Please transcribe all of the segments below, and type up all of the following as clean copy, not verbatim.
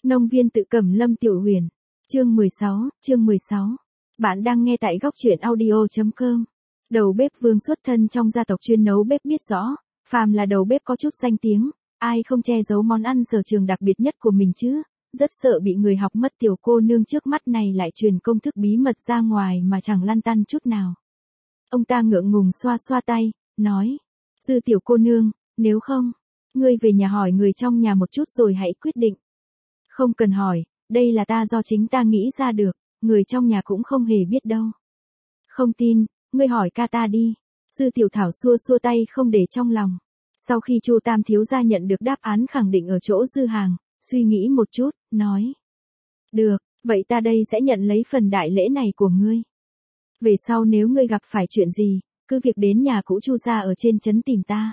Nông viên tự Cẩm Lâm Tiểu Huyền. Chương 16. Bạn đang nghe tại góc truyện audio.com. Đầu bếp Vương xuất thân trong gia tộc chuyên nấu bếp biết rõ, phàm là đầu bếp có chút danh tiếng, ai không che giấu món ăn sở trường đặc biệt nhất của mình chứ, rất sợ bị người học mất. Tiểu cô nương trước mắt này lại truyền công thức bí mật ra ngoài mà chẳng lăn tăn chút nào. Ông ta ngượng ngùng xoa xoa tay, nói, Dư tiểu cô nương, nếu không, ngươi về nhà hỏi người trong nhà một chút rồi hãy quyết định. Không cần hỏi, đây là do chính ta nghĩ ra được, người trong nhà cũng không hề biết đâu. Không tin, ngươi hỏi ca ta đi. Dư Tiểu Thảo xua xua tay không để trong lòng. Sau khi Chu Tam thiếu gia nhận được đáp án khẳng định ở chỗ Dư Hàng, suy nghĩ một chút, nói. Được, vậy ta đây sẽ nhận lấy phần đại lễ này của ngươi. Về sau nếu ngươi gặp phải chuyện gì, cứ việc đến nhà cũ Chu gia ở trên trấn tìm ta.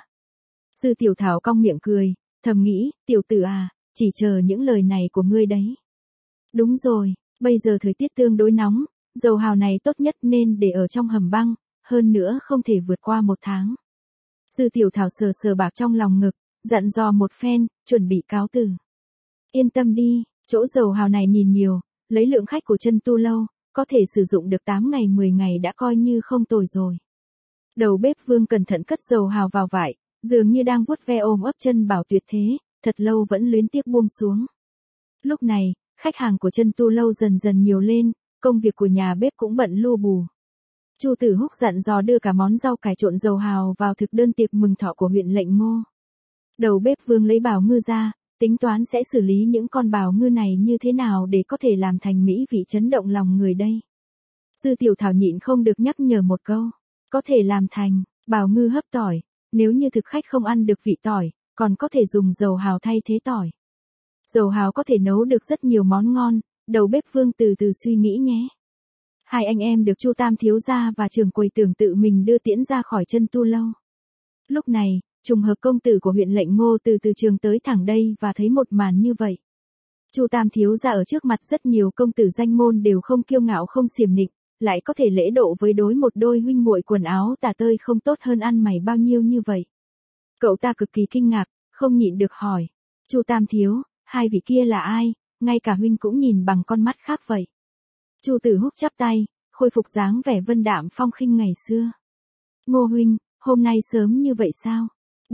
Dư Tiểu Thảo cong miệng cười, thầm nghĩ, tiểu tử à, chỉ chờ những lời này của ngươi đấy. Đúng rồi, bây giờ thời tiết tương đối nóng, dầu hào này tốt nhất nên để ở trong hầm băng, hơn nữa không thể vượt qua 1 tháng. Dư Tiểu Thảo sờ sờ bạc trong lòng ngực, dặn dò một phen, chuẩn bị cáo từ. Yên tâm đi, chỗ dầu hào này nhìn nhiều, lấy lượng khách của chân tu lâu, có thể sử dụng được 8 ngày 10 ngày đã coi như không tồi rồi. Đầu bếp Vương cẩn thận cất dầu hào vào vải, dường như đang vuốt ve ôm ấp chân bảo tuyệt thế, thật lâu vẫn luyến tiếc buông xuống. Lúc này, khách hàng của chân tu lâu dần dần nhiều lên, công việc của nhà bếp cũng bận lu bù. Chu Tử Húc dặn dò đưa cả món rau cải trộn dầu hào vào thực đơn tiệc mừng thọ của huyện Lệnh Ngô. Đầu bếp Vương lấy bào ngư ra, tính toán sẽ xử lý những con bào ngư này như thế nào để có thể làm thành mỹ vị chấn động lòng người đây. Dư Tiểu Thảo nhịn không được nhắc nhở một câu, có thể làm thành bào ngư hấp tỏi, nếu như thực khách không ăn được vị tỏi, còn có thể dùng dầu hào thay thế tỏi. Dầu hào có thể nấu được rất nhiều món ngon, đầu bếp Vương từ từ suy nghĩ nhé. Hai anh em được Chu Tam thiếu gia và trưởng quầy Tưởng tự mình đưa tiễn ra khỏi chân tu lâu. Lúc này, trùng hợp công tử của huyện Lệnh Ngô từ trường tới thẳng đây và thấy một màn như vậy. Chu Tam thiếu gia ở trước mặt rất nhiều công tử danh môn đều không kiêu ngạo không xiểm nịnh, lại có thể lễ độ với một đôi huynh muội quần áo tả tơi không tốt hơn ăn mày bao nhiêu như vậy. Cậu ta cực kỳ kinh ngạc, không nhịn được hỏi, Chu Tam thiếu, hai vị kia là ai, ngay cả huynh cũng nhìn bằng con mắt khác vậy. Chu Tử Húc chắp tay, khôi phục dáng vẻ vân đạm phong khinh ngày xưa. Ngô huynh, hôm nay sớm như vậy sao?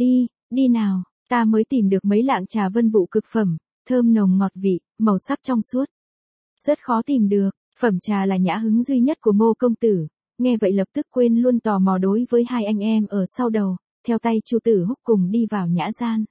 Đi nào, ta mới tìm được mấy lạng trà vân vụ cực phẩm, thơm nồng ngọt vị, màu sắc trong suốt. Rất khó tìm được, phẩm trà là nhã hứng duy nhất của Ngô công tử. Nghe vậy lập tức quên luôn tò mò đối với hai anh em ở sau đầu, theo tay Chu Tử Húc cùng đi vào nhã gian.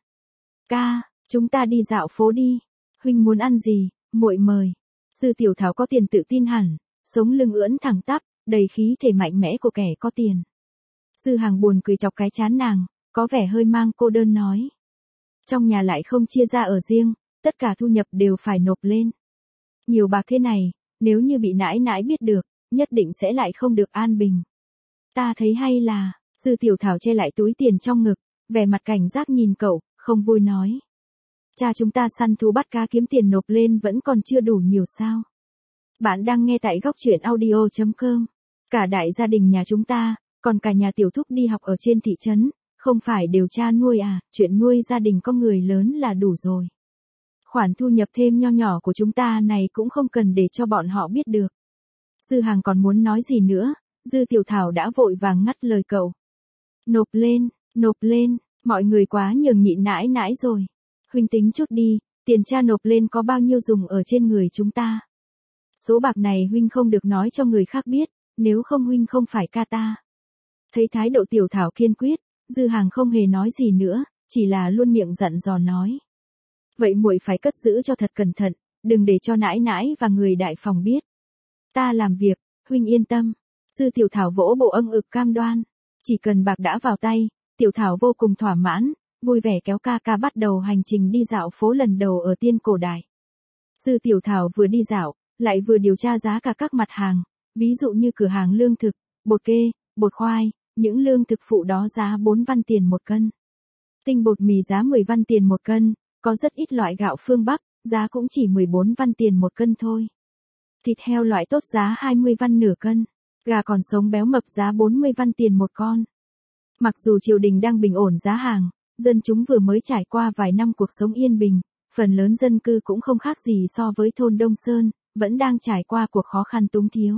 Ca, chúng ta đi dạo phố đi. Huynh muốn ăn gì, muội mời. Dư Tiểu Thảo có tiền tự tin hẳn, sống lưng ưỡn thẳng tắp, đầy khí thể mạnh mẽ của kẻ có tiền. Dư Hàng buồn cười chọc cái trán nàng, có vẻ hơi mang cô đơn nói. Trong nhà lại không chia ra ở riêng, tất cả thu nhập đều phải nộp lên. Nhiều bạc thế này, nếu như bị nãi nãi biết được, nhất định sẽ lại không được an bình. Ta thấy hay là, Dư Tiểu Thảo che lại túi tiền trong ngực, vẻ mặt cảnh giác nhìn cậu, không vui nói. Cha chúng ta săn thú bắt cá kiếm tiền nộp lên vẫn còn chưa đủ nhiều sao. Bạn đang nghe tại góc truyện audio.com. Cả đại gia đình nhà chúng ta, còn cả nhà tiểu thúc đi học ở trên thị trấn, không phải đều cha nuôi à, chuyện nuôi gia đình có người lớn là đủ rồi. Khoản thu nhập thêm nho nhỏ của chúng ta này cũng không cần để cho bọn họ biết được. Dư Hàng còn muốn nói gì nữa, Dư Tiểu Thảo đã vội vàng ngắt lời cậu. Nộp lên, mọi người quá nhường nhịn nãi nãi rồi. Huynh tính chút đi, tiền cha nộp lên có bao nhiêu dùng ở trên người chúng ta. Số bạc này huynh không được nói cho người khác biết, nếu không huynh không phải ca ta. Thấy thái độ Tiểu Thảo kiên quyết, Dư Hàng không hề nói gì nữa, chỉ là luôn miệng dặn dò nói. Vậy muội phải cất giữ cho thật cẩn thận, đừng để cho nãi nãi và người đại phòng biết. Ta làm việc, huynh yên tâm. Dư Tiểu Thảo vỗ bộ âng ực cam đoan. Chỉ cần bạc đã vào tay, Tiểu Thảo vô cùng thỏa mãn, vui vẻ kéo ca ca bắt đầu hành trình đi dạo phố lần đầu ở Tiên Cổ Đài. Dư Tiểu Thảo vừa đi dạo, lại vừa điều tra giá cả các mặt hàng, ví dụ như cửa hàng lương thực, bột kê, bột khoai, những lương thực phụ đó giá 4 văn tiền 1 cân. Tinh bột mì giá 10 văn tiền 1 cân, có rất ít loại gạo phương Bắc, giá cũng chỉ 14 văn tiền 1 cân thôi. Thịt heo loại tốt giá 20 văn nửa cân, gà còn sống béo mập giá 40 văn tiền 1 con. Mặc dù triều đình đang bình ổn giá hàng, dân chúng vừa mới trải qua vài năm cuộc sống yên bình, Phần lớn dân cư cũng không khác gì so với thôn Đông Sơn, vẫn đang trải qua cuộc khó khăn túng thiếu.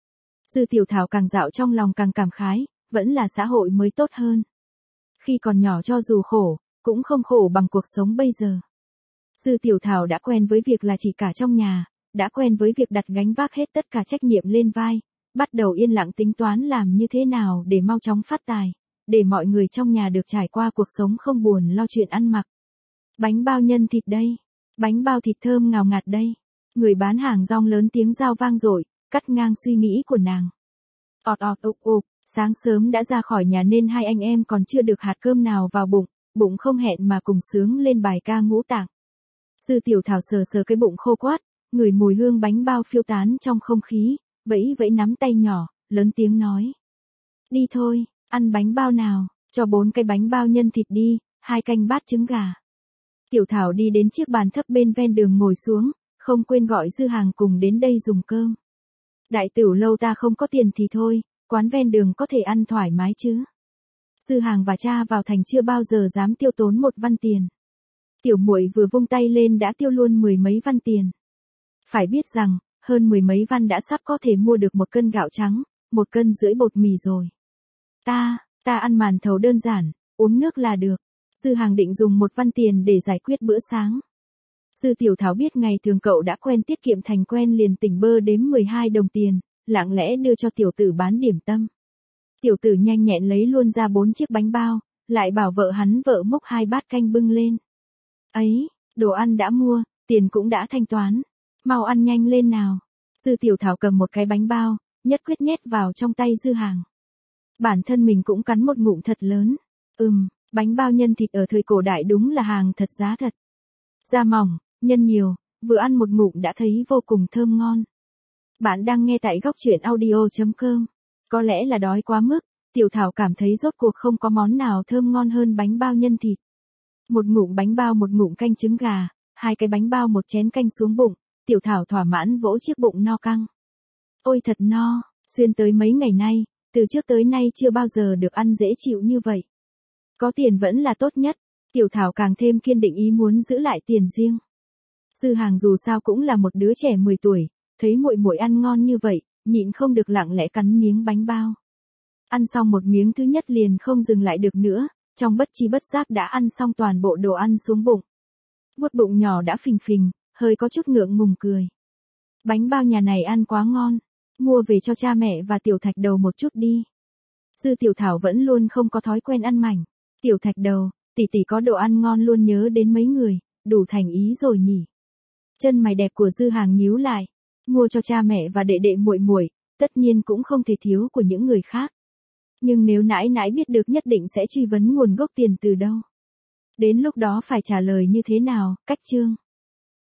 Dư Tiểu Thảo càng dạo trong lòng càng cảm khái, vẫn là xã hội mới tốt hơn. Khi còn nhỏ cho dù khổ, cũng không khổ bằng cuộc sống bây giờ. Dư Tiểu Thảo đã quen với việc là chỉ cả trong nhà, đã quen với việc đặt gánh vác hết tất cả trách nhiệm lên vai, bắt đầu yên lặng tính toán làm như thế nào để mau chóng phát tài, để mọi người trong nhà được trải qua cuộc sống không buồn lo chuyện ăn mặc. Bánh bao nhân thịt đây, bánh bao thịt thơm ngào ngạt đây. Người bán hàng rong lớn tiếng rao vang dội, cắt ngang suy nghĩ của nàng. Ọt ọt ục ục, sáng sớm đã ra khỏi nhà nên hai anh em còn chưa được hạt cơm nào vào bụng, bụng không hẹn mà cùng sướng lên bài ca ngũ tạng. Dư Tiểu Thảo sờ sờ cái bụng khô quát, ngửi mùi hương bánh bao phiêu tán trong không khí, vẫy vẫy nắm tay nhỏ, lớn tiếng nói. Đi thôi, ăn bánh bao nào, cho 4 cái bánh bao nhân thịt đi, 2 canh bát trứng gà. Tiểu Thảo đi đến chiếc bàn thấp bên ven đường ngồi xuống, không quên gọi Dư Hàng cùng đến đây dùng cơm. Đại tiểu lâu ta không có tiền thì thôi, quán ven đường có thể ăn thoải mái chứ. Dư Hàng và cha vào thành chưa bao giờ dám tiêu tốn một văn tiền. Tiểu muội vừa vung tay lên đã tiêu luôn 10 mấy văn tiền. Phải biết rằng, hơn 10 mấy văn đã sắp có thể mua được 1 cân gạo trắng, 1 cân rưỡi bột mì rồi. Ta ăn màn thầu đơn giản, uống nước là được. Dư Hàng định dùng 1 văn tiền để giải quyết bữa sáng. Dư Tiểu Thảo biết ngày thường cậu đã quen tiết kiệm thành quen liền tỉnh bơ đếm 12 đồng tiền, lặng lẽ đưa cho tiểu tử bán điểm tâm. Tiểu tử nhanh nhẹn lấy luôn ra 4 chiếc bánh bao, lại bảo vợ hắn vợ múc 2 bát canh bưng lên. Ấy, đồ ăn đã mua, tiền cũng đã thanh toán. Mau ăn nhanh lên nào. Dư Tiểu Thảo cầm một cái bánh bao, nhất quyết nhét vào trong tay Dư Hàng. Bản thân mình cũng cắn một ngụm thật lớn. Bánh bao nhân thịt ở thời cổ đại đúng là hàng thật giá thật. Da mỏng, nhân nhiều, vừa ăn một ngụm đã thấy vô cùng thơm ngon. Bạn đang nghe tại góc truyện audio.com. Có lẽ là đói quá mức, Tiểu Thảo cảm thấy rốt cuộc không có món nào thơm ngon hơn bánh bao nhân thịt. Một ngụm bánh bao một ngụm canh trứng gà, 2 cái bánh bao một chén canh xuống bụng, Tiểu Thảo thỏa mãn vỗ chiếc bụng no căng. Ôi thật no, xuyên tới mấy ngày nay, từ trước tới nay chưa bao giờ được ăn dễ chịu như vậy. Có tiền vẫn là tốt nhất, Tiểu Thảo càng thêm kiên định ý muốn giữ lại tiền riêng. Dư Hàng dù sao cũng là một đứa trẻ 10 tuổi, thấy muội muội ăn ngon như vậy, nhịn không được lặng lẽ cắn miếng bánh bao. Ăn xong một miếng thứ nhất liền không dừng lại được nữa, trong bất chi bất giác đã ăn xong toàn bộ đồ ăn xuống bụng. Vuốt bụng nhỏ đã phình phình, hơi có chút ngượng ngùng cười. Bánh bao nhà này ăn quá ngon, mua về cho cha mẹ và Tiểu Thạch Đầu một chút đi. Dư Tiểu Thảo vẫn luôn không có thói quen ăn mảnh. Tiểu Thạch Đầu, tỷ tỷ có đồ ăn ngon luôn nhớ đến mấy người, đủ thành ý rồi nhỉ. Chân mày đẹp của Dư Hàng nhíu lại, mua cho cha mẹ và đệ đệ muội muội, tất nhiên cũng không thể thiếu của những người khác. Nhưng nếu nãi nãi biết được nhất định sẽ truy vấn nguồn gốc tiền từ đâu. Đến lúc đó phải trả lời như thế nào, cách chương.